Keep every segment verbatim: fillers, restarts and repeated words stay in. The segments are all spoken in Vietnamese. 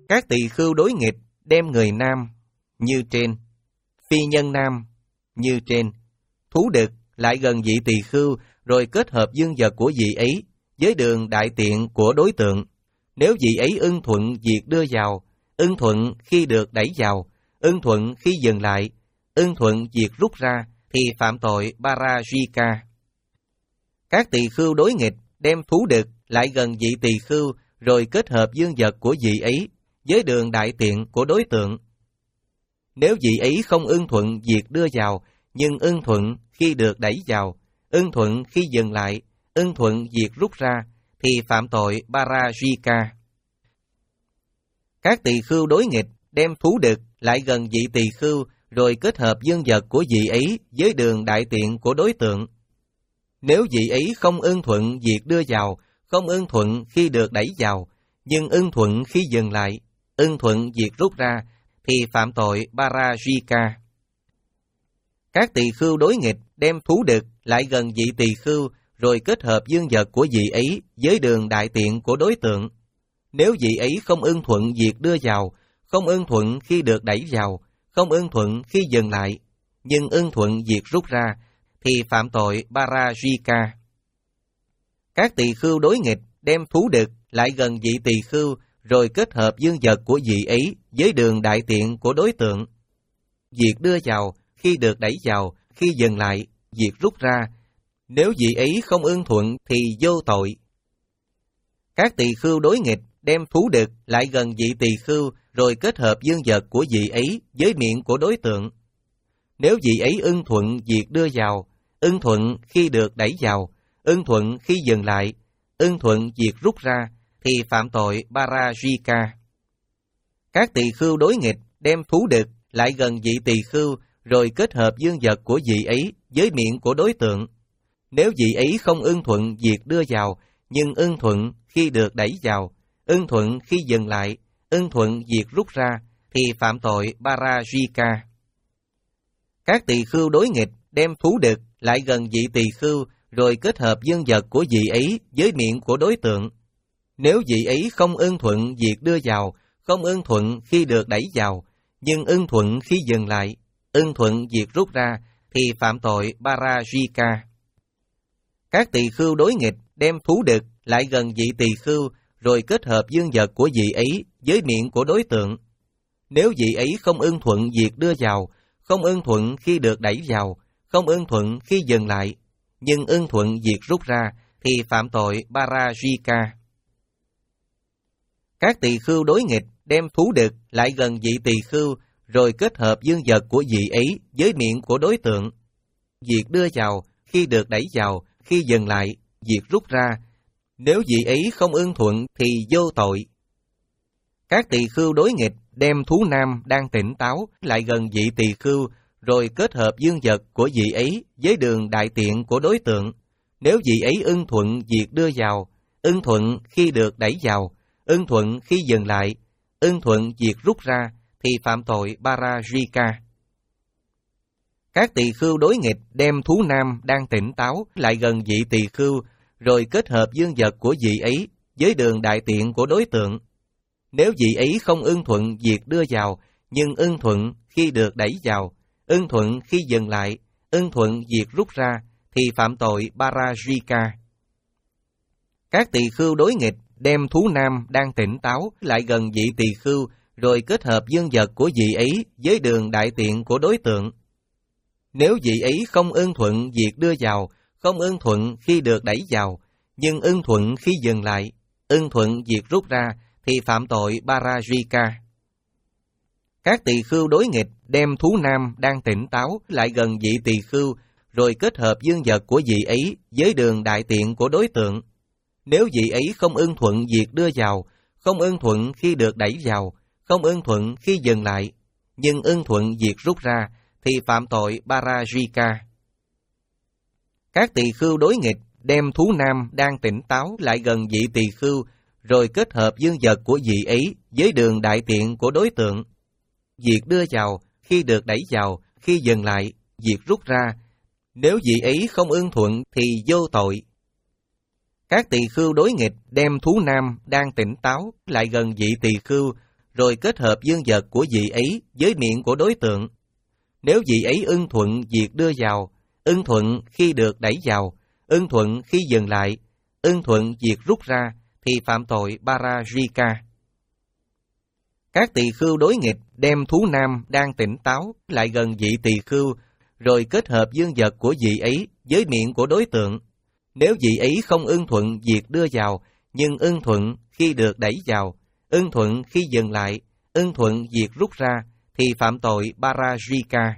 Các tỳ khưu đối nghịch đem người nam như trên, phi nhân nam như trên, thú đực lại gần vị tỳ khưu rồi kết hợp dương vật của vị ấy với đường đại tiện của đối tượng. Nếu vị ấy ưng thuận việc đưa vào, ưng thuận khi được đẩy vào, ưng thuận khi dừng lại, ưng thuận việc rút ra, thì phạm tội Parajika. Các tỳ khưu đối nghịch đem thú đực lại gần vị tỳ khưu rồi kết hợp dương vật của vị ấy với đường đại tiện của đối tượng. Nếu vị ấy không ưng thuận việc đưa vào, nhưng ưng thuận khi được đẩy vào, ưng thuận khi dừng lại, ưng thuận việc rút ra, thì phạm tội Parajika. Các tỳ khưu đối nghịch đem thú đực lại gần vị tỳ khưu rồi kết hợp dương vật của vị ấy với đường đại tiện của đối tượng. Nếu vị ấy không ưng thuận việc đưa vào, không ưng thuận khi được đẩy vào, nhưng ưng thuận khi dừng lại, ưng thuận việc rút ra, thì phạm tội Parajika. Các tỳ khưu đối nghịch đem thú đực lại gần vị tỳ khưu rồi kết hợp dương vật của vị ấy với đường đại tiện của đối tượng. Nếu vị ấy không ưng thuận việc đưa vào, không ưng thuận khi được đẩy vào, không ưng thuận khi dừng lại, nhưng ưng thuận việc rút ra, thì phạm tội Parajika. Các tỳ khưu đối nghịch đem thú đực lại gần vị tỳ khưu rồi kết hợp dương vật của vị ấy với đường đại tiện của đối tượng. Việc đưa vào, khi được đẩy vào, khi dừng lại, việc rút ra, nếu vị ấy không ưng thuận thì vô tội. Các tỳ khưu đối nghịch đem thú đực lại gần vị tỳ khưu rồi kết hợp dương vật của vị ấy với miệng của đối tượng. Nếu vị ấy ưng thuận việc đưa vào, ưng thuận khi được đẩy vào, ưng thuận khi dừng lại, ưng thuận việc rút ra, thì phạm tội Parajika. Các tỳ khưu đối nghịch đem thú đực lại gần vị tỳ khưu rồi kết hợp dương vật của vị ấy với miệng của đối tượng. Nếu vị ấy không ưng thuận việc đưa vào, nhưng ưng thuận khi được đẩy vào, ưng thuận khi dừng lại, ưng thuận việc rút ra, thì phạm tội Parajika. Các tỳ khưu đối nghịch đem thú đực lại gần vị tỳ khưu rồi kết hợp dương vật của vị ấy với miệng của đối tượng. Nếu vị ấy không ưng thuận việc đưa vào, không ưng thuận khi được đẩy vào, nhưng ưng thuận khi dừng lại, ưng thuận việc rút ra, thì phạm tội Parajika. Các tỳ khưu đối nghịch đem thú đực lại gần vị tỳ khưu rồi kết hợp dương vật của vị ấy với miệng của đối tượng. Nếu vị ấy không ưng thuận việc đưa vào, không ưng thuận khi được đẩy vào, không ưng thuận khi dừng lại, nhưng ưng thuận việc rút ra, thì phạm tội Parajika. Các tỳ khưu đối nghịch đem thú đực lại gần vị tỳ khưu rồi kết hợp dương vật của vị ấy với miệng của đối tượng. Việc đưa vào, khi được đẩy vào, khi dừng lại, việc rút ra, nếu vị ấy không ưng thuận thì vô tội. Các tỳ khưu đối nghịch đem thú nam đang tỉnh táo lại gần vị tỳ khưu rồi kết hợp dương vật của vị ấy với đường đại tiện của đối tượng. Nếu vị ấy ưng thuận việc đưa vào, ưng thuận khi được đẩy vào, ưng thuận khi dừng lại, ưng thuận việc rút ra, thì phạm tội Parajika. Các tỳ khưu đối nghịch đem thú nam đang tỉnh táo lại gần vị tỳ khưu rồi kết hợp dương vật của vị ấy với đường đại tiện của đối tượng. Nếu vị ấy không ưng thuận việc đưa vào, nhưng ưng thuận khi được đẩy vào, ưng thuận khi dừng lại, ưng thuận việc rút ra, thì phạm tội Parajika. Các tỳ khưu đối nghịch đem thú nam đang tỉnh táo lại gần vị tỳ khưu rồi kết hợp dương vật của vị ấy với đường đại tiện của đối tượng. Nếu vị ấy không ưng thuận việc đưa vào, không ưng thuận khi được đẩy vào, nhưng ưng thuận khi dừng lại, ưng thuận việc rút ra, thì phạm tội Parajika. Các tỳ khưu đối nghịch đem thú nam đang tỉnh táo lại gần vị tỳ khưu rồi kết hợp dương vật của vị ấy với đường đại tiện của đối tượng. Nếu vị ấy không ưng thuận việc đưa vào, không ưng thuận khi được đẩy vào, không ưng thuận khi dừng lại, nhưng ưng thuận việc rút ra, thì phạm tội Parajika. Các tỳ khưu đối nghịch đem thú nam đang tỉnh táo lại gần vị tỳ khưu rồi kết hợp dương vật của vị ấy với đường đại tiện của đối tượng. Việc đưa vào, khi được đẩy vào, khi dừng lại, việc rút ra, nếu vị ấy không ưng thuận thì vô tội. Các tỳ khưu đối nghịch đem thú nam đang tỉnh táo lại gần vị tỳ khưu rồi kết hợp dương vật của vị ấy với miệng của đối tượng. Nếu vị ấy ưng thuận việc đưa vào, ưng thuận khi được đẩy vào, ưng thuận khi dừng lại, ưng thuận việc rút ra, thì phạm tội Parajika. Các tỳ khưu đối nghịch đem thú nam đang tỉnh táo lại gần vị tỳ khưu, rồi kết hợp dương vật của vị ấy với miệng của đối tượng. Nếu vị ấy không ưng thuận việc đưa vào, nhưng ưng thuận khi được đẩy vào, ưng thuận khi dừng lại, ưng thuận việc rút ra, thì phạm tội Parajika.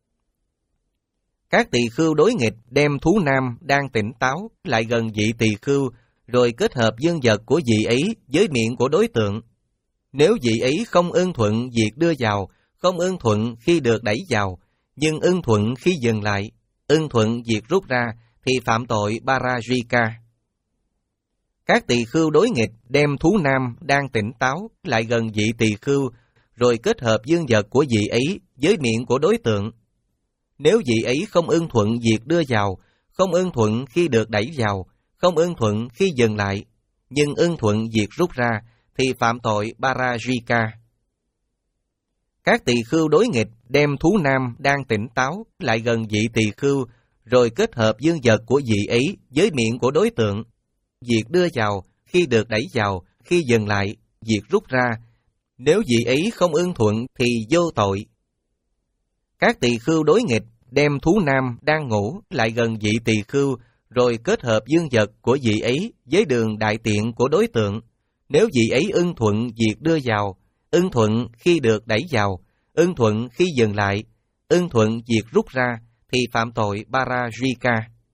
Các tỳ khưu đối nghịch đem thú nam đang tỉnh táo lại gần vị tỳ khưu, rồi kết hợp dương vật của vị ấy với miệng của đối tượng. Nếu vị ấy không ưng thuận việc đưa vào, không ưng thuận khi được đẩy vào, nhưng ưng thuận khi dừng lại, ưng thuận việc rút ra, thì phạm tội Parajika. Các tỳ khưu đối nghịch đem thú nam đang tỉnh táo lại gần vị tỳ khưu, rồi kết hợp dương vật của vị ấy với miệng của đối tượng. Nếu vị ấy không ưng thuận việc đưa vào, không ưng thuận khi được đẩy vào, không ưng thuận khi dừng lại, nhưng ưng thuận việc rút ra, thì phạm tội Parajika. Các tỳ khưu đối nghịch đem thú nam đang tỉnh táo lại gần vị tỳ khưu, rồi kết hợp dương vật của vị ấy với miệng của đối tượng. Việc đưa vào, khi được đẩy vào, khi dừng lại, việc rút ra. Nếu vị ấy không ưng thuận thì vô tội. Các tỳ khưu đối nghịch đem thú nam đang ngủ lại gần vị tỳ khưu, rồi kết hợp dương vật của vị ấy với đường đại tiện của đối tượng. Nếu vị ấy ưng thuận việc đưa vào, ưng thuận khi được đẩy vào, ưng thuận khi dừng lại, ưng thuận việc rút ra, thì phạm tội Parajika.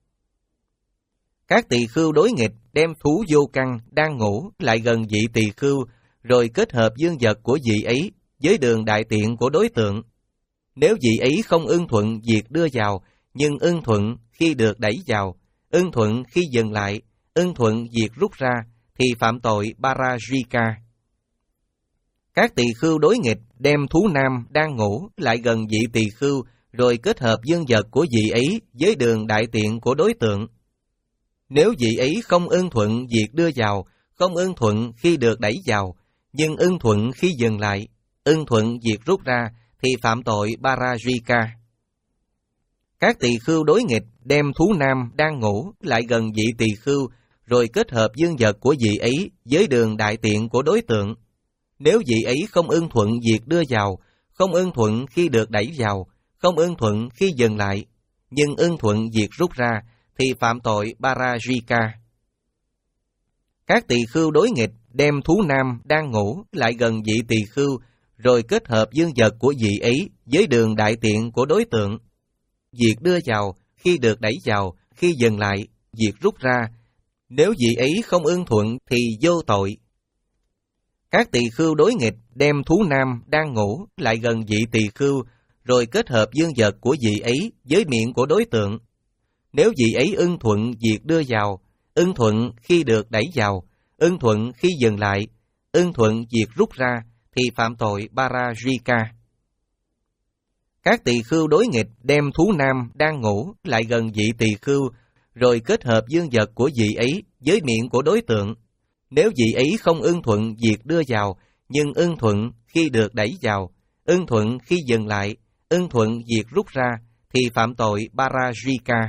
Các tỳ khưu đối nghịch đem thú vô căn đang ngủ lại gần vị tỳ khưu, rồi kết hợp dương vật của vị ấy với đường đại tiện của đối tượng. Nếu vị ấy không ưng thuận việc đưa vào, nhưng ưng thuận khi được đẩy vào, ưng thuận khi dừng lại, ưng thuận việc rút ra, thì phạm tội Parajika. Các tỳ khưu đối nghịch đem thú nam đang ngủ lại gần vị tỳ khưu, rồi kết hợp dương vật của vị ấy với đường đại tiện của đối tượng. Nếu vị ấy không ưng thuận việc đưa vào, không ưng thuận khi được đẩy vào, nhưng ưng thuận khi dừng lại, ưng thuận việc rút ra, thì phạm tội Parajika. Các tỳ khưu đối nghịch đem thú nam đang ngủ lại gần vị tỳ khưu, rồi kết hợp dương vật của vị ấy với đường đại tiện của đối tượng. Nếu vị ấy không ưng thuận việc đưa vào, không ưng thuận khi được đẩy vào, không ưng thuận khi dừng lại, nhưng ưng thuận việc rút ra, thì phạm tội Parajika. Các tỳ khưu đối nghịch đem thú nam đang ngủ lại gần vị tỳ khưu, rồi kết hợp dương vật của vị ấy với đường đại tiện của đối tượng. Việc đưa vào, khi được đẩy vào, khi dừng lại, việc rút ra. Nếu vị ấy không ưng thuận thì vô tội. Các tỳ khưu đối nghịch đem thú nam đang ngủ lại gần vị tỳ khưu, rồi kết hợp dương vật của vị ấy với miệng của đối tượng. Nếu vị ấy ưng thuận việc đưa vào, ưng thuận khi được đẩy vào, ưng thuận khi dừng lại, ưng thuận việc rút ra, thì phạm tội Parajika. Các tỳ khưu đối nghịch đem thú nam đang ngủ lại gần vị tỳ khưu, rồi kết hợp dương vật của vị ấy với miệng của đối tượng. Nếu vị ấy không ưng thuận việc đưa vào, nhưng ưng thuận khi được đẩy vào, ưng thuận khi dừng lại, ưng thuận việc rút ra, thì phạm tội Parajika.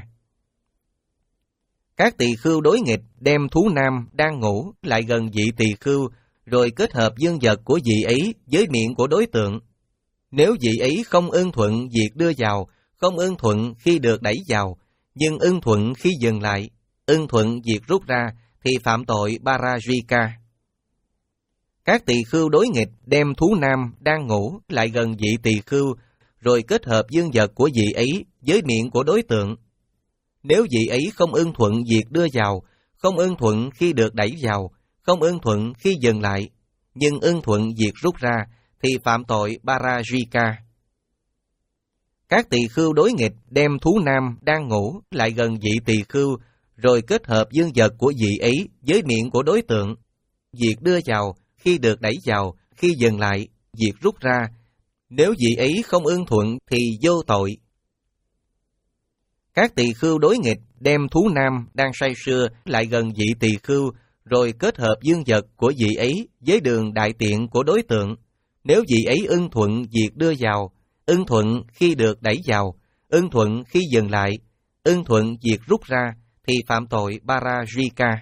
Các tỳ khưu đối nghịch đem thú nam đang ngủ lại gần vị tỳ khưu, rồi kết hợp dương vật của vị ấy với miệng của đối tượng. Nếu vị ấy không ưng thuận việc đưa vào, không ưng thuận khi được đẩy vào, nhưng ưng thuận khi dừng lại, ưng thuận việc rút ra, thì phạm tội Parajika. Các tỳ khưu đối nghịch đem thú nam đang ngủ lại gần vị tỳ khưu, rồi kết hợp dương vật của vị ấy với miệng của đối tượng. Nếu vị ấy không ưng thuận việc đưa vào, không ưng thuận khi được đẩy vào, không ưng thuận khi dừng lại, nhưng ưng thuận việc rút ra, thì phạm tội Parajika. Các tỳ khưu đối nghịch đem thú nam đang ngủ lại gần vị tỳ khưu, rồi kết hợp dương vật của vị ấy với miệng của đối tượng. Việc đưa vào, khi được đẩy vào, khi dừng lại, việc rút ra. Nếu vị ấy không ưng thuận thì vô tội. Các tỳ khưu đối nghịch đem thú nam đang say sưa lại gần vị tỳ khưu, rồi kết hợp dương vật của vị ấy với đường đại tiện của đối tượng. Nếu vị ấy ưng thuận việc đưa vào, ưng thuận khi được đẩy vào, ưng thuận khi dừng lại, ưng thuận việc rút ra, thì phạm tội Parajika.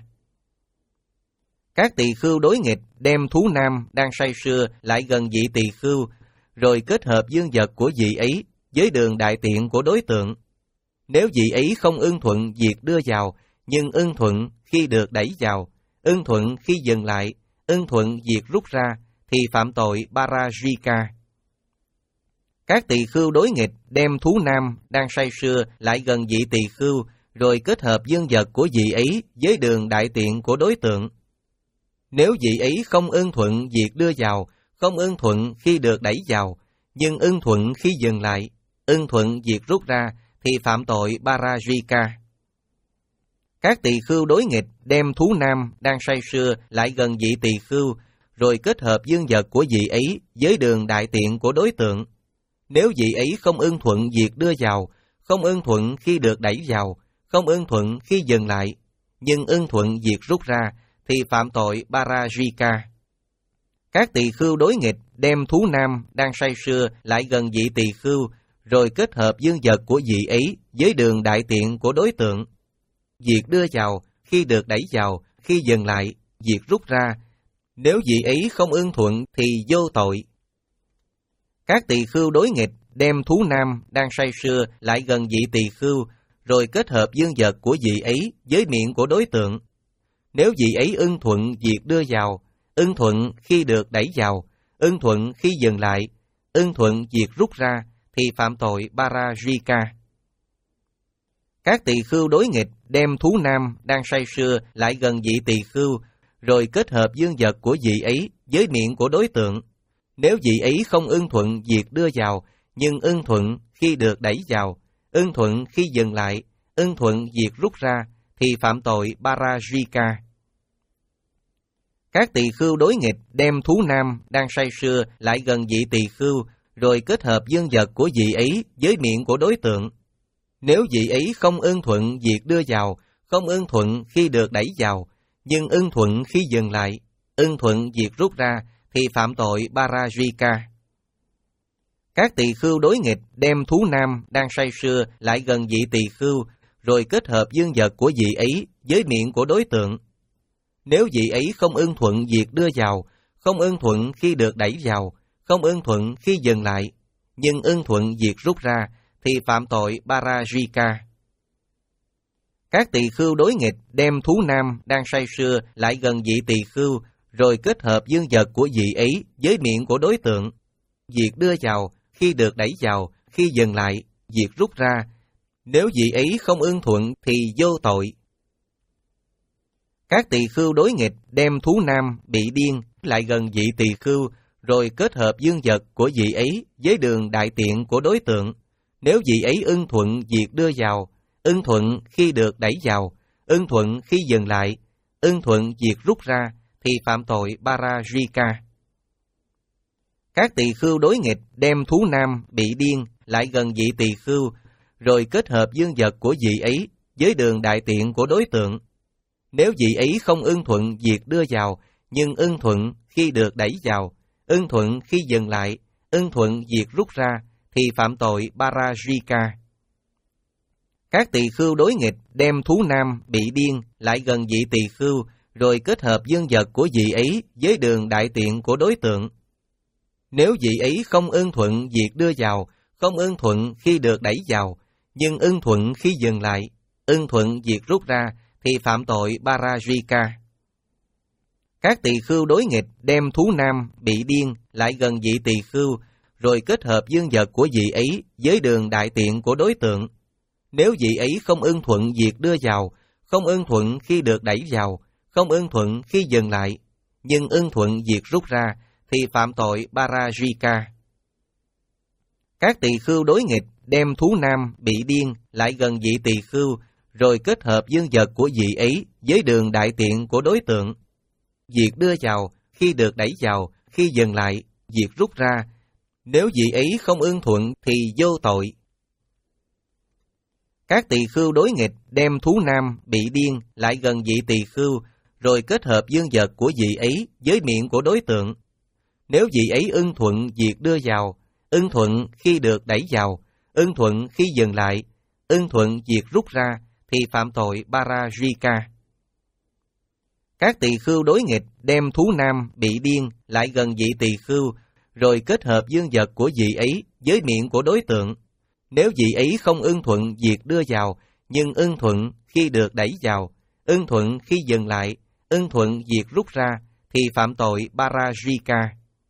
Các tỳ khưu đối nghịch đem thú nam đang say sưa lại gần vị tỳ khưu, rồi kết hợp dương vật của vị ấy với đường đại tiện của đối tượng. Nếu vị ấy không ưng thuận việc đưa vào, nhưng ưng thuận khi được đẩy vào, ưng thuận khi dừng lại, ưng thuận việc rút ra, thì phạm tội Parajika. Các tỳ khưu đối nghịch đem thú nam đang say sưa lại gần vị tỳ khưu, rồi kết hợp dương vật của vị ấy với đường đại tiện của đối tượng. Nếu vị ấy không ưng thuận việc đưa vào, không ưng thuận khi được đẩy vào, nhưng ưng thuận khi dừng lại, ưng thuận việc rút ra, thì phạm tội Parajika. Các tỳ khưu đối nghịch đem thú nam đang say sưa lại gần vị tỳ khưu, rồi kết hợp dương vật của vị ấy với đường đại tiện của đối tượng. Nếu vị ấy không ưng thuận việc đưa vào, không ưng thuận khi được đẩy vào, không ưng thuận khi dừng lại, nhưng ưng thuận việc rút ra, thì phạm tội Parajika. Các tỳ khưu đối nghịch đem thú nam đang say sưa lại gần vị tỳ khưu, rồi kết hợp dương vật của vị ấy với đường đại tiện của đối tượng. Việc đưa vào, khi được đẩy vào, khi dừng lại, việc rút ra, nếu vị ấy không ưng thuận thì vô tội. Các tỳ khưu đối nghịch đem thú nam đang say sưa lại gần vị tỳ khưu, rồi kết hợp dương vật của vị ấy với miệng của đối tượng. Nếu vị ấy ưng thuận việc đưa vào, ưng thuận khi được đẩy vào, ưng thuận khi dừng lại, ưng thuận việc rút ra, thì phạm tội Parajika. Các tỳ khưu đối nghịch đem thú nam đang say sưa lại gần vị tỳ khưu, rồi kết hợp dương vật của vị ấy với miệng của đối tượng. Nếu vị ấy không ưng thuận việc đưa vào, nhưng ưng thuận khi được đẩy vào, ưng thuận khi dừng lại, ưng thuận việc rút ra, thì phạm tội Parajika. Các tỳ khưu đối nghịch đem thú nam đang say sưa lại gần vị tỳ khưu, rồi kết hợp dương vật của vị ấy với miệng của đối tượng. Nếu vị ấy không ưng thuận việc đưa vào, không ưng thuận khi được đẩy vào, nhưng ưng thuận khi dừng lại, ưng thuận việc rút ra, thì phạm tội Parajika. Các tỳ khưu đối nghịch đem thú nam đang say sưa lại gần vị tỳ khưu, rồi kết hợp dương vật của vị ấy với miệng của đối tượng. Nếu vị ấy không ưng thuận việc đưa vào, không ưng thuận khi được đẩy vào, không ưng thuận khi dừng lại, nhưng ưng thuận việc rút ra, thì phạm tội Parajika. Các tỳ khưu đối nghịch đem thú nam đang say sưa lại gần vị tỳ khưu, rồi kết hợp dương vật của vị ấy với miệng của đối tượng. Việc đưa vào, khi được đẩy vào, khi dừng lại, việc rút ra, nếu vị ấy không ưng thuận thì vô tội. Các tỳ khưu đối nghịch đem thú nam bị điên lại gần vị tỳ khưu, rồi kết hợp dương vật của vị ấy với đường đại tiện của đối tượng. Nếu vị ấy ưng thuận việc đưa vào, ưng thuận khi được đẩy vào, ưng thuận khi dừng lại, ưng thuận việc rút ra, thì phạm tội Parajika. Các tỳ khưu đối nghịch đem thú nam bị điên lại gần vị tỳ khưu, rồi kết hợp dương vật của vị ấy với đường đại tiện của đối tượng. Nếu vị ấy không ưng thuận việc đưa vào, nhưng ưng thuận khi được đẩy vào, ưng thuận khi dừng lại, ưng thuận việc rút ra, thì phạm tội Parajika. Các tỳ khưu đối nghịch đem thú nam bị điên lại gần vị tỳ khưu, rồi kết hợp dương vật của vị ấy với đường đại tiện của đối tượng. Nếu vị ấy không ưng thuận việc đưa vào, không ưng thuận khi được đẩy vào, nhưng ưng thuận khi dừng lại, ưng thuận việc rút ra, thì phạm tội Parajika. Các tỳ khưu đối nghịch đem thú nam bị điên lại gần vị tỳ khưu, rồi kết hợp dương vật của vị ấy với đường đại tiện của đối tượng. Nếu vị ấy không ưng thuận việc đưa vào, không ưng thuận khi được đẩy vào, không ưng thuận khi dừng lại, nhưng ưng thuận việc rút ra, thì phạm tội Parajika. Các tỳ khưu đối nghịch đem thú nam bị điên lại gần vị tỳ khưu, rồi kết hợp dương vật của vị ấy với đường đại tiện của đối tượng. Việc đưa vào, khi được đẩy vào, khi dừng lại, việc rút ra, nếu vị ấy không ưng thuận thì vô tội. Các tỳ khưu đối nghịch đem thú nam bị điên lại gần vị tỳ khưu, rồi kết hợp dương vật của vị ấy với miệng của đối tượng. Nếu vị ấy ưng thuận việc đưa vào, ưng thuận khi được đẩy vào, ưng thuận khi dừng lại, ưng thuận việc rút ra, thì phạm tội Parajika. Các tỳ khưu đối nghịch đem thú nam bị điên lại gần vị tỳ khưu, rồi kết hợp dương vật của vị ấy với miệng của đối tượng. Nếu vị ấy không ưng thuận việc đưa vào, nhưng ưng thuận khi được đẩy vào, ưng thuận khi dừng lại, ưng thuận việc rút ra, thì phạm tội Parajika.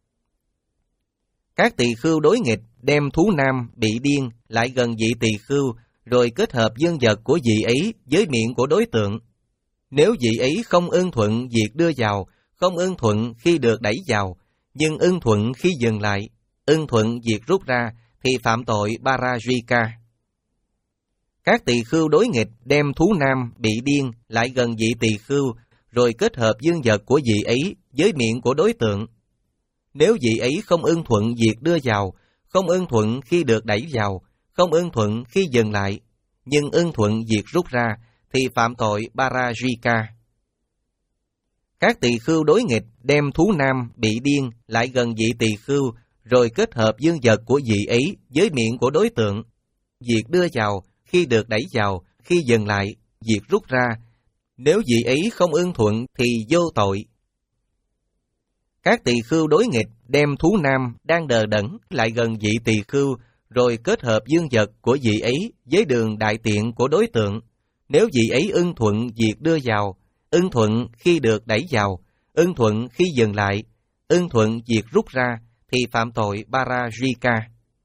Các tỳ khưu đối nghịch đem thú nam bị điên lại gần vị tỳ khưu, rồi kết hợp dương vật của vị ấy với miệng của đối tượng. Nếu vị ấy không ưng thuận việc đưa vào, không ưng thuận khi được đẩy vào, nhưng ưng thuận khi dừng lại, ưng thuận việc rút ra, thì phạm tội Parajika. Các tỳ khưu đối nghịch đem thú nam bị điên lại gần vị tỳ khưu, rồi kết hợp dương vật của vị ấy với miệng của đối tượng. Nếu vị ấy không ưng thuận việc đưa vào, không ưng thuận khi được đẩy vào, không ưng thuận khi dừng lại, nhưng ưng thuận việc rút ra, thì phạm tội Parajika. Các tỳ khưu đối nghịch đem thú nam bị điên lại gần vị tỳ khưu, rồi kết hợp dương vật của vị ấy với miệng của đối tượng. Việc đưa vào, khi được đẩy vào, khi dừng lại, việc rút ra. Nếu vị ấy không ưng thuận thì vô tội. Các tỳ khưu đối nghịch đem thú nam đang đờ đẫn lại gần vị tỳ khưu, rồi kết hợp dương vật của vị ấy với đường đại tiện của đối tượng. Nếu vị ấy ưng thuận việc đưa vào, ưng thuận khi được đẩy vào, ưng thuận khi dừng lại, ưng thuận việc rút ra, thì phạm tội Parajika.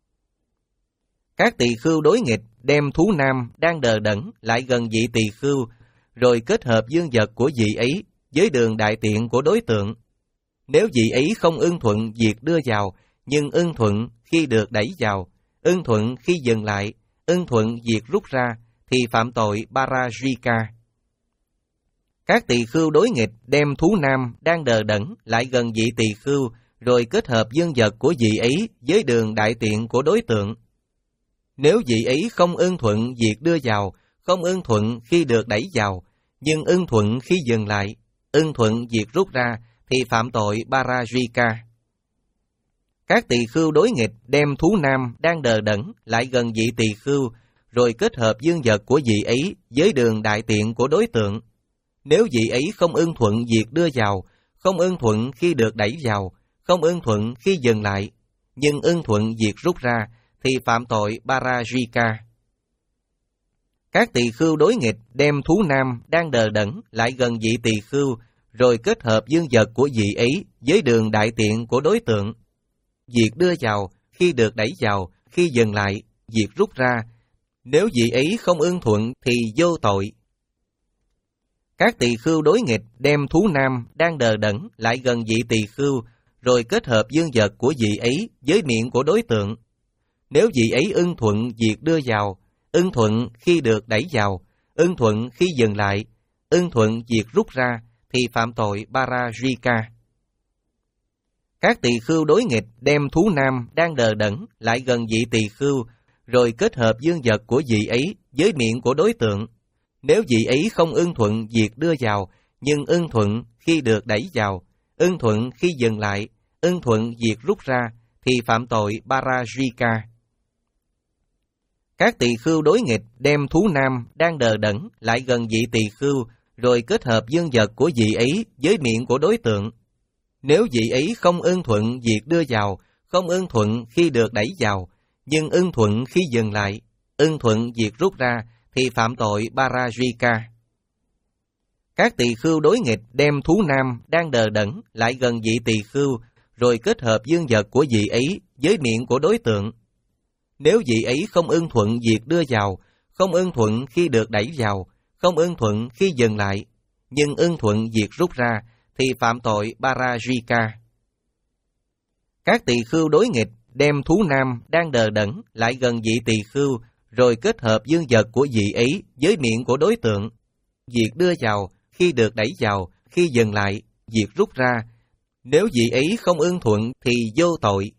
Các tỳ khưu đối nghịch đem thú nam đang đờ đẫn lại gần vị tỳ khưu, rồi kết hợp dương vật của vị ấy với đường đại tiện của đối tượng. Nếu vị ấy không ưng thuận việc đưa vào, nhưng ưng thuận khi được đẩy vào, ưng thuận khi dừng lại, ưng thuận việc rút ra, thì phạm tội Parajika. Các tỳ khưu đối nghịch đem thú nam đang đờ đẫn lại gần vị tỳ khưu, rồi kết hợp dương vật của vị ấy với đường đại tiện của đối tượng. Nếu vị ấy không ưng thuận việc đưa vào, không ưng thuận khi được đẩy vào, nhưng ưng thuận khi dừng lại, ưng thuận việc rút ra, thì phạm tội Parajika. Các tỳ khưu đối nghịch đem thú nam đang đờ đẫn lại gần vị tỳ khưu, rồi kết hợp dương vật của vị ấy với đường đại tiện của đối tượng. Nếu vị ấy không ưng thuận việc đưa vào, không ưng thuận khi được đẩy vào, không ưng thuận khi dừng lại, nhưng ưng thuận việc rút ra, thì phạm tội Parajika. Các tỳ khưu đối nghịch đem thú nam đang đờ đẫn lại gần vị tỳ khưu, rồi kết hợp dương vật của vị ấy với đường đại tiện của đối tượng. Việc đưa vào, khi được đẩy vào, khi dừng lại, việc rút ra. Nếu vị ấy không ưng thuận thì vô tội. Các tỳ khưu đối nghịch đem thú nam đang đờ đẫn lại gần vị tỳ khưu, rồi kết hợp dương vật của vị ấy với miệng của đối tượng. Nếu vị ấy ưng thuận việc đưa vào, ưng thuận khi được đẩy vào, ưng thuận khi dừng lại, ưng thuận việc rút ra, thì phạm tội Parajika. Các tỳ khưu đối nghịch đem thú nam đang đờ đẫn lại gần vị tỳ khưu, rồi kết hợp dương vật của vị ấy với miệng của đối tượng. Nếu vị ấy không ưng thuận việc đưa vào, nhưng ưng thuận khi được đẩy vào, ưng thuận khi dừng lại, ưng thuận việc rút ra, thì phạm tội Parajika. Các tỳ khưu đối nghịch đem thú nam đang đờ đẫn lại gần vị tỳ khưu, rồi kết hợp dương vật của vị ấy với miệng của đối tượng. Nếu vị ấy không ưng thuận việc đưa vào, không ưng thuận khi được đẩy vào, nhưng ưng thuận khi dừng lại, ưng thuận việc rút ra, thì phạm tội Parajika. Các tỳ khưu đối nghịch đem thú nam đang đờ đẫn lại gần vị tỳ khưu, rồi kết hợp dương vật của vị ấy với miệng của đối tượng. Nếu vị ấy không ưng thuận việc đưa vào, không ưng thuận khi được đẩy vào, không ưng thuận khi dừng lại, nhưng ưng thuận việc rút ra, thì phạm tội Parajika. Các tỳ khưu đối nghịch đem thú nam đang đờ đẫn lại gần vị tỳ khưu, rồi kết hợp dương vật của vị ấy với miệng của đối tượng. Việc đưa vào, khi được đẩy vào, khi dừng lại, việc rút ra. Nếu vị ấy không ưng thuận thì vô tội.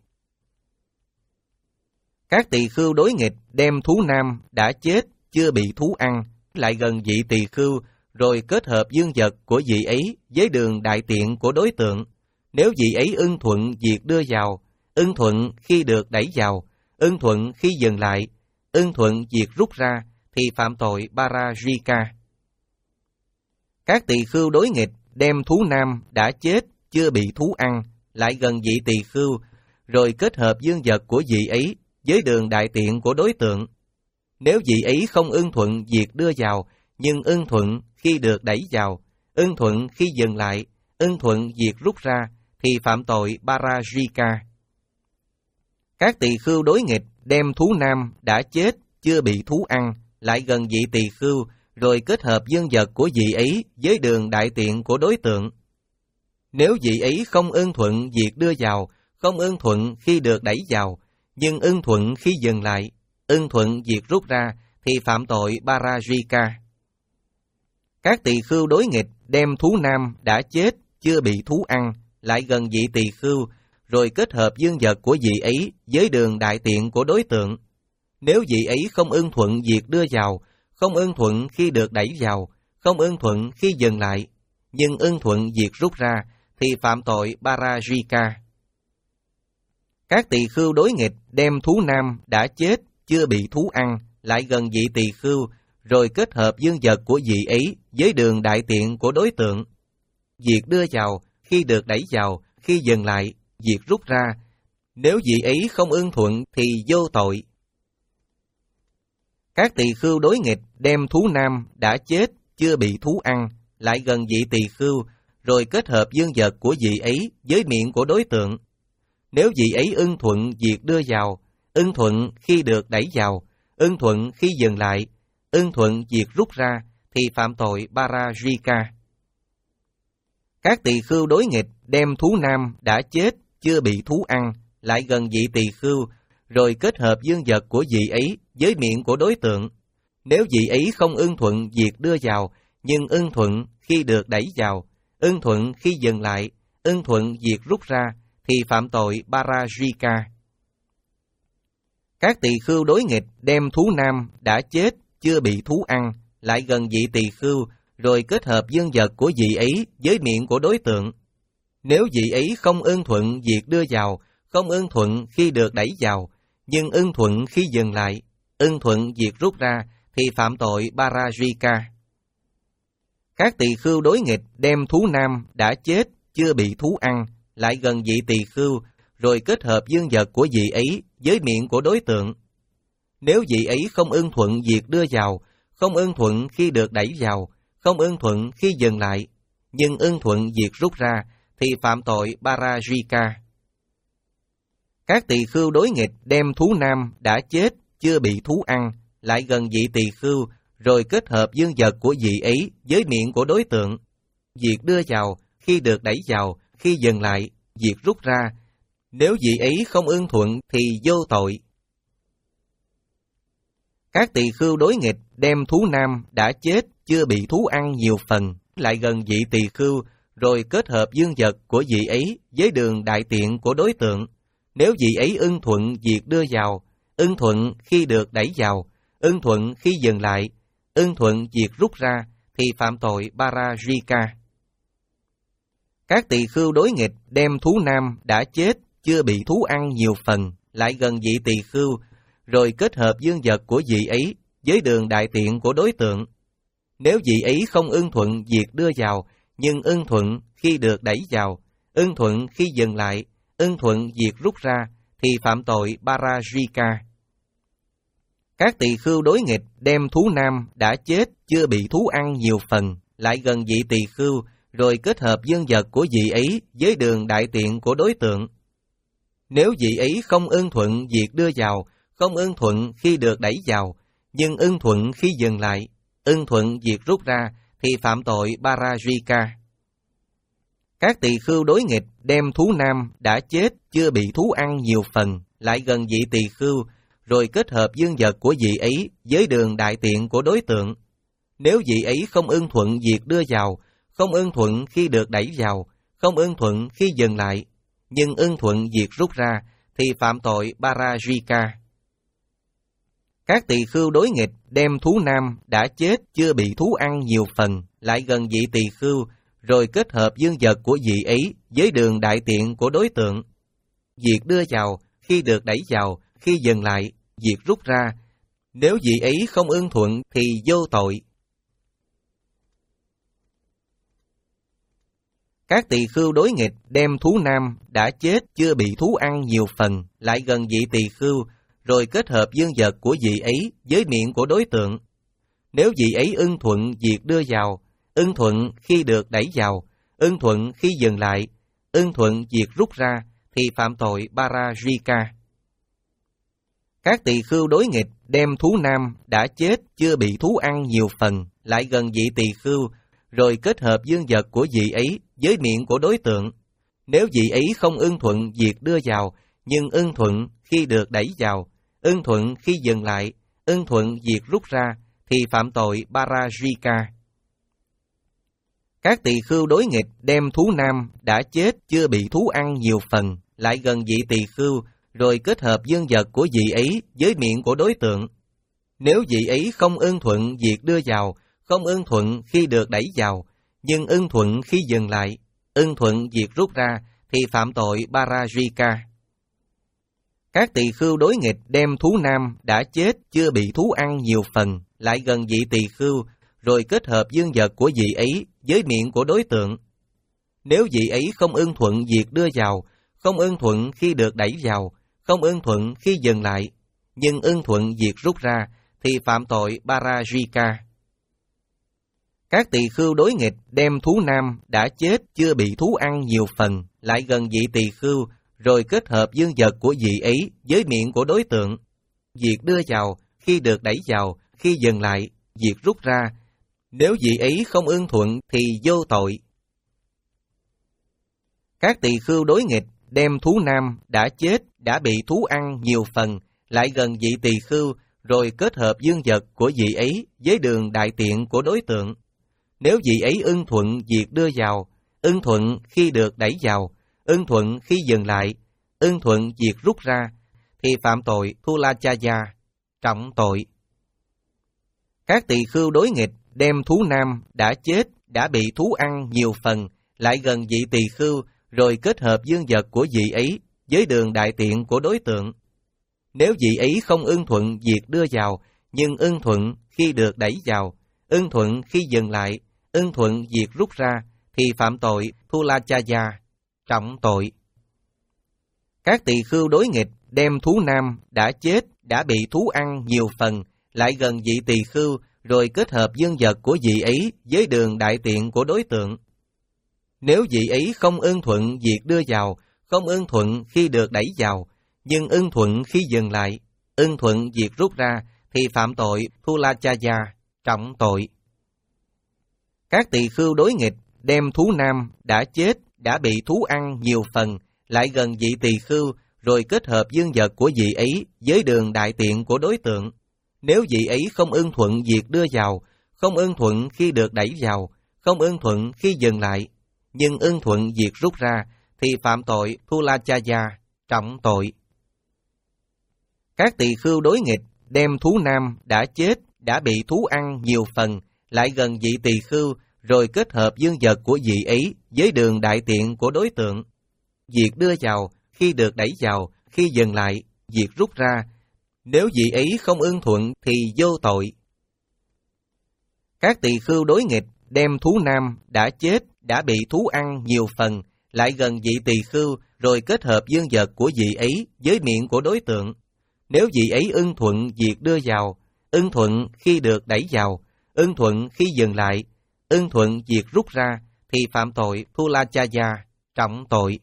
Các tỳ khưu đối nghịch đem thú nam đã chết, chưa bị thú ăn, lại gần vị tỳ khưu, rồi kết hợp dương vật của vị ấy với đường đại tiện của đối tượng. Nếu vị ấy ưng thuận việc đưa vào, ưng thuận khi được đẩy vào, ưng thuận khi dừng lại, ưng thuận việc rút ra, thì phạm tội Parajika. Các tỳ khưu đối nghịch đem thú nam đã chết chưa bị thú ăn lại gần vị tỳ khưu, rồi kết hợp dương vật của vị ấy với đường đại tiện của đối tượng. Nếu vị ấy không ưng thuận việc đưa vào, nhưng ưng thuận khi được đẩy vào, ưng thuận khi dừng lại, ưng thuận việc rút ra, thì phạm tội Parajika. Các tỳ khưu đối nghịch đem thú nam đã chết chưa bị thú ăn lại gần vị tỳ khưu, rồi kết hợp dương vật của vị ấy với đường đại tiện của đối tượng. Nếu vị ấy không ưng thuận việc đưa vào, không ưng thuận khi được đẩy vào, nhưng ưng thuận khi dừng lại, ưng thuận việc rút ra, thì phạm tội Parajika. Các tỳ khưu đối nghịch đem thú nam đã chết chưa bị thú ăn lại gần vị tỳ khưu, rồi kết hợp dương vật của vị ấy với đường đại tiện của đối tượng. Nếu vị ấy không ưng thuận việc đưa vào, không ưng thuận khi được đẩy vào, không ưng thuận khi dừng lại, nhưng ưng thuận việc rút ra, thì phạm tội Parajika. Các tỳ khưu đối nghịch đem thú nam đã chết chưa bị thú ăn lại gần vị tỳ khưu, rồi kết hợp dương vật của vị ấy với đường đại tiện của đối tượng. Việc đưa vào, khi được đẩy vào, khi dừng lại, việc rút ra, nếu vị ấy không ưng thuận thì vô tội. Các tỳ khưu đối nghịch đem thú nam đã chết chưa bị thú ăn lại gần vị tỳ khưu, rồi kết hợp dương vật của vị ấy với miệng của đối tượng. Nếu vị ấy ưng thuận việc đưa vào, ưng thuận khi được đẩy vào, ưng thuận khi dừng lại, ưng thuận việc rút ra, thì phạm tội Parajika. Các tỳ khưu đối nghịch đem thú nam đã chết chưa bị thú ăn lại gần vị tỳ khưu, rồi kết hợp dương vật của vị ấy với miệng của đối tượng. Nếu vị ấy không ưng thuận việc đưa vào, nhưng ưng thuận khi được đẩy vào, ưng thuận khi dừng lại, ưng thuận việc rút ra, thì phạm tội Parajika. Các tỳ khưu đối nghịch đem thú nam đã chết chưa bị thú ăn lại gần vị tỳ khưu, rồi kết hợp dương vật của vị ấy với miệng của đối tượng. Nếu vị ấy không ưng thuận việc đưa vào, không ưng thuận khi được đẩy vào, nhưng ưng thuận khi dừng lại, ưng thuận việc rút ra, thì phạm tội Parajika. Các tỳ khưu đối nghịch đem thú nam đã chết chưa bị thú ăn lại gần vị tỳ khưu, rồi kết hợp dương vật của vị ấy với miệng của đối tượng. Nếu vị ấy không ưng thuận việc đưa vào, không ưng thuận khi được đẩy vào, không ưng thuận khi dừng lại, nhưng ưng thuận việc rút ra, thì phạm tội Parajika. Các tỳ khưu đối nghịch đem thú nam đã chết chưa bị thú ăn lại gần vị tỳ khưu, rồi kết hợp dương vật của vị ấy với miệng của đối tượng. Việc đưa vào, khi được đẩy vào, khi dừng lại, việc rút ra, nếu vị ấy không ưng thuận thì vô tội. Các tỳ khưu đối nghịch đem thú nam đã chết chưa bị thú ăn nhiều phần lại gần vị tỳ khưu, rồi kết hợp dương vật của vị ấy với đường đại tiện của đối tượng. Nếu vị ấy ưng thuận việc đưa vào, ưng thuận khi được đẩy vào, ưng thuận khi dừng lại, ưng thuận việc rút ra, thì phạm tội Parajika. Các tỳ khưu đối nghịch đem thú nam đã chết chưa bị thú ăn nhiều phần lại gần vị tỳ khưu, rồi kết hợp dương vật của vị ấy với đường đại tiện của đối tượng. Nếu vị ấy không ưng thuận việc đưa vào, nhưng ưng thuận khi được đẩy vào, ưng thuận khi dừng lại, ưng thuận việc rút ra, thì phạm tội Parajika. Các tỳ khưu đối nghịch đem thú nam đã chết chưa bị thú ăn nhiều phần lại gần vị tỳ khưu, rồi kết hợp dương vật của vị ấy với đường đại tiện của đối tượng. Nếu vị ấy không ưng thuận việc đưa vào, không ưng thuận khi được đẩy vào, nhưng ưng thuận khi dừng lại, ưng thuận việc rút ra, thì phạm tội Parajika. Các tỳ khưu đối nghịch đem thú nam đã chết chưa bị thú ăn nhiều phần lại gần vị tỳ khưu, rồi kết hợp dương vật của vị ấy với đường đại tiện của đối tượng. Nếu vị ấy không ưng thuận việc đưa vào, không ưng thuận khi được đẩy vào, không ưng thuận khi dừng lại, nhưng ưng thuận việc rút ra, thì phạm tội Parajika. Các tỳ khưu đối nghịch đem thú nam đã chết chưa bị thú ăn nhiều phần lại gần vị tỳ khưu, rồi kết hợp dương vật của vị ấy với đường đại tiện của đối tượng. Việc đưa vào, khi được đẩy vào, khi dừng lại, việc rút ra. Nếu vị ấy không ưng thuận thì vô tội. Các tỳ khưu đối nghịch đem thú nam đã chết chưa bị thú ăn nhiều phần lại gần vị tỳ khưu, rồi kết hợp dương vật của vị ấy với miệng của đối tượng. Nếu vị ấy ưng thuận việc đưa vào, ưng thuận khi được đẩy vào, ưng thuận khi dừng lại, ưng thuận việc rút ra, thì phạm tội Parajika. Các tỳ khưu đối nghịch đem thú nam đã chết chưa bị thú ăn nhiều phần lại gần vị tỳ khưu, rồi kết hợp dương vật của vị ấy với miệng của đối tượng. Nếu vị ấy không ưng thuận việc đưa vào, nhưng ưng thuận khi được đẩy vào, ưng thuận khi dừng lại, ưng thuận việc rút ra, thì phạm tội Parajika. Các tỳ khưu đối nghịch đem thú nam đã chết chưa bị thú ăn nhiều phần lại gần vị tỳ khưu, rồi kết hợp dương vật của vị ấy với miệng của đối tượng. Nếu vị ấy không ưng thuận việc đưa vào, không ưng thuận khi được đẩy vào, nhưng ưng thuận khi dừng lại, ưng thuận việc rút ra, thì phạm tội Parajika. Các tỳ khưu đối nghịch đem thú nam đã chết chưa bị thú ăn nhiều phần lại gần vị tỳ khưu, rồi kết hợp dương vật của vị ấy với miệng của đối tượng. Nếu vị ấy không ưng thuận việc đưa vào, không ưng thuận khi được đẩy vào, không ưng thuận khi dừng lại, nhưng ưng thuận việc rút ra, thì phạm tội Parajika. Các tỳ khưu đối nghịch đem thú nam đã chết chưa bị thú ăn nhiều phần lại gần vị tỳ khưu, rồi kết hợp dương vật của vị ấy với miệng của đối tượng. Việc đưa vào, khi được đẩy vào, khi dừng lại, việc rút ra. Nếu vị ấy không ưng thuận thì vô tội. Các tỳ khưu đối nghịch đem thú nam đã chết đã bị thú ăn nhiều phần lại gần vị tỳ khưu, rồi kết hợp dương vật của vị ấy với đường đại tiện của đối tượng. Nếu vị ấy ưng thuận việc đưa vào, ưng thuận khi được đẩy vào, ưng thuận khi dừng lại, ưng thuận việc rút ra, thì phạm tội Thulachaya, trọng tội. Các tỳ khưu đối nghịch đem thú nam đã chết đã bị thú ăn nhiều phần lại gần vị tỳ khưu, rồi kết hợp dương vật của vị ấy với đường đại tiện của đối tượng. Nếu vị ấy không ưng thuận việc đưa vào, nhưng ưng thuận khi được đẩy vào, ưng thuận khi dừng lại, ưng thuận việc rút ra, thì phạm tội Thulachaya, trọng tội. Các tỳ khưu đối nghịch đem thú nam đã chết đã bị thú ăn nhiều phần lại gần vị tỳ khưu, rồi kết hợp dương vật của vị ấy với đường đại tiện của đối tượng. Nếu vị ấy không ưng thuận việc đưa vào, không ưng thuận khi được đẩy vào, nhưng ưng thuận khi dừng lại, ưng thuận việc rút ra, thì phạm tội Thulachaya, trọng tội. Các tỳ khưu đối nghịch đem thú nam đã chết đã bị thú ăn nhiều phần lại gần vị tỳ khưu, rồi kết hợp dương vật của vị ấy với đường đại tiện của đối tượng. Nếu vị ấy không ưng thuận việc đưa vào, không ưng thuận khi được đẩy vào, không ưng thuận khi dừng lại, nhưng ưng thuận việc rút ra, thì phạm tội Thulachaya, trọng tội. Các tỳ khưu đối nghịch đem thú nam đã chết đã bị thú ăn nhiều phần lại gần vị tỳ khưu, rồi kết hợp dương vật của vị ấy với đường đại tiện của đối tượng. Việc đưa vào, khi được đẩy vào, khi dừng lại, việc rút ra. Nếu vị ấy không ưng thuận thì vô tội. Các tỳ khưu đối nghịch đem thú nam đã chết đã bị thú ăn nhiều phần lại gần vị tỳ khưu, rồi kết hợp dương vật của vị ấy với miệng của đối tượng. Nếu vị ấy ưng thuận việc đưa vào, ưng thuận khi được đẩy vào, ưng thuận khi dừng lại, ưng thuận việc rút ra, thì phạm tội Thulachaya, trọng tội.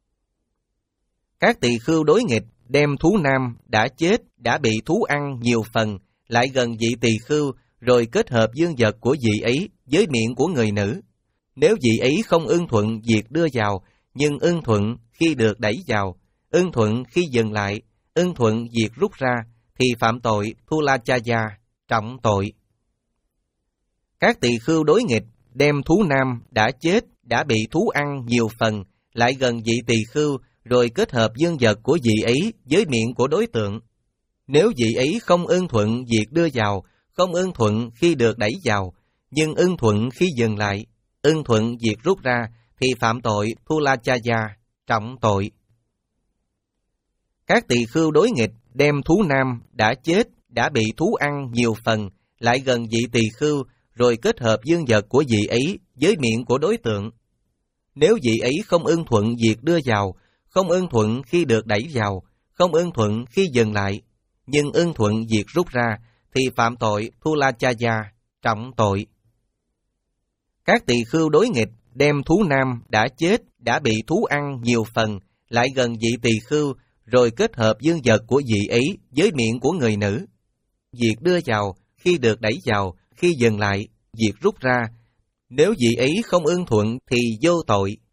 Các tỳ khưu đối nghịch đem thú nam đã chết đã bị thú ăn nhiều phần lại gần vị tỳ khưu, rồi kết hợp dương vật của vị ấy với miệng của người nữ. Nếu vị ấy không ưng thuận việc đưa vào, nhưng ưng thuận khi được đẩy vào, ưng thuận khi dừng lại, ưng thuận việc rút ra, thì phạm tội Thulachaya, trọng tội. Các tỳ khưu đối nghịch đem thú nam đã chết đã bị thú ăn nhiều phần lại gần vị tỳ khưu, rồi kết hợp dương vật của vị ấy với miệng của đối tượng. Nếu vị ấy không ưng thuận việc đưa vào, không ưng thuận khi được đẩy vào, nhưng ưng thuận khi dừng lại, ưng thuận việc rút ra thì phạm tội Thulachaya, trọng tội. Các tỳ khưu đối nghịch đem thú nam đã chết, đã bị thú ăn nhiều phần, lại gần vị tỳ khưu, rồi kết hợp dương vật của vị ấy với miệng của đối tượng. Nếu vị ấy không ưng thuận việc đưa vào, không ưng thuận khi được đẩy vào, không ưng thuận khi dừng lại, nhưng ưng thuận việc rút ra, thì phạm tội Thulachaya, trọng tội. Các tỳ khưu đối nghịch đem thú nam đã chết, đã bị thú ăn nhiều phần, lại gần vị tỳ khưu, rồi kết hợp dương vật của vị ấy với miệng của người nữ. Việc đưa vào, khi được đẩy vào, khi dừng lại, việc rút ra, nếu vị ấy không ưng thuận thì vô tội.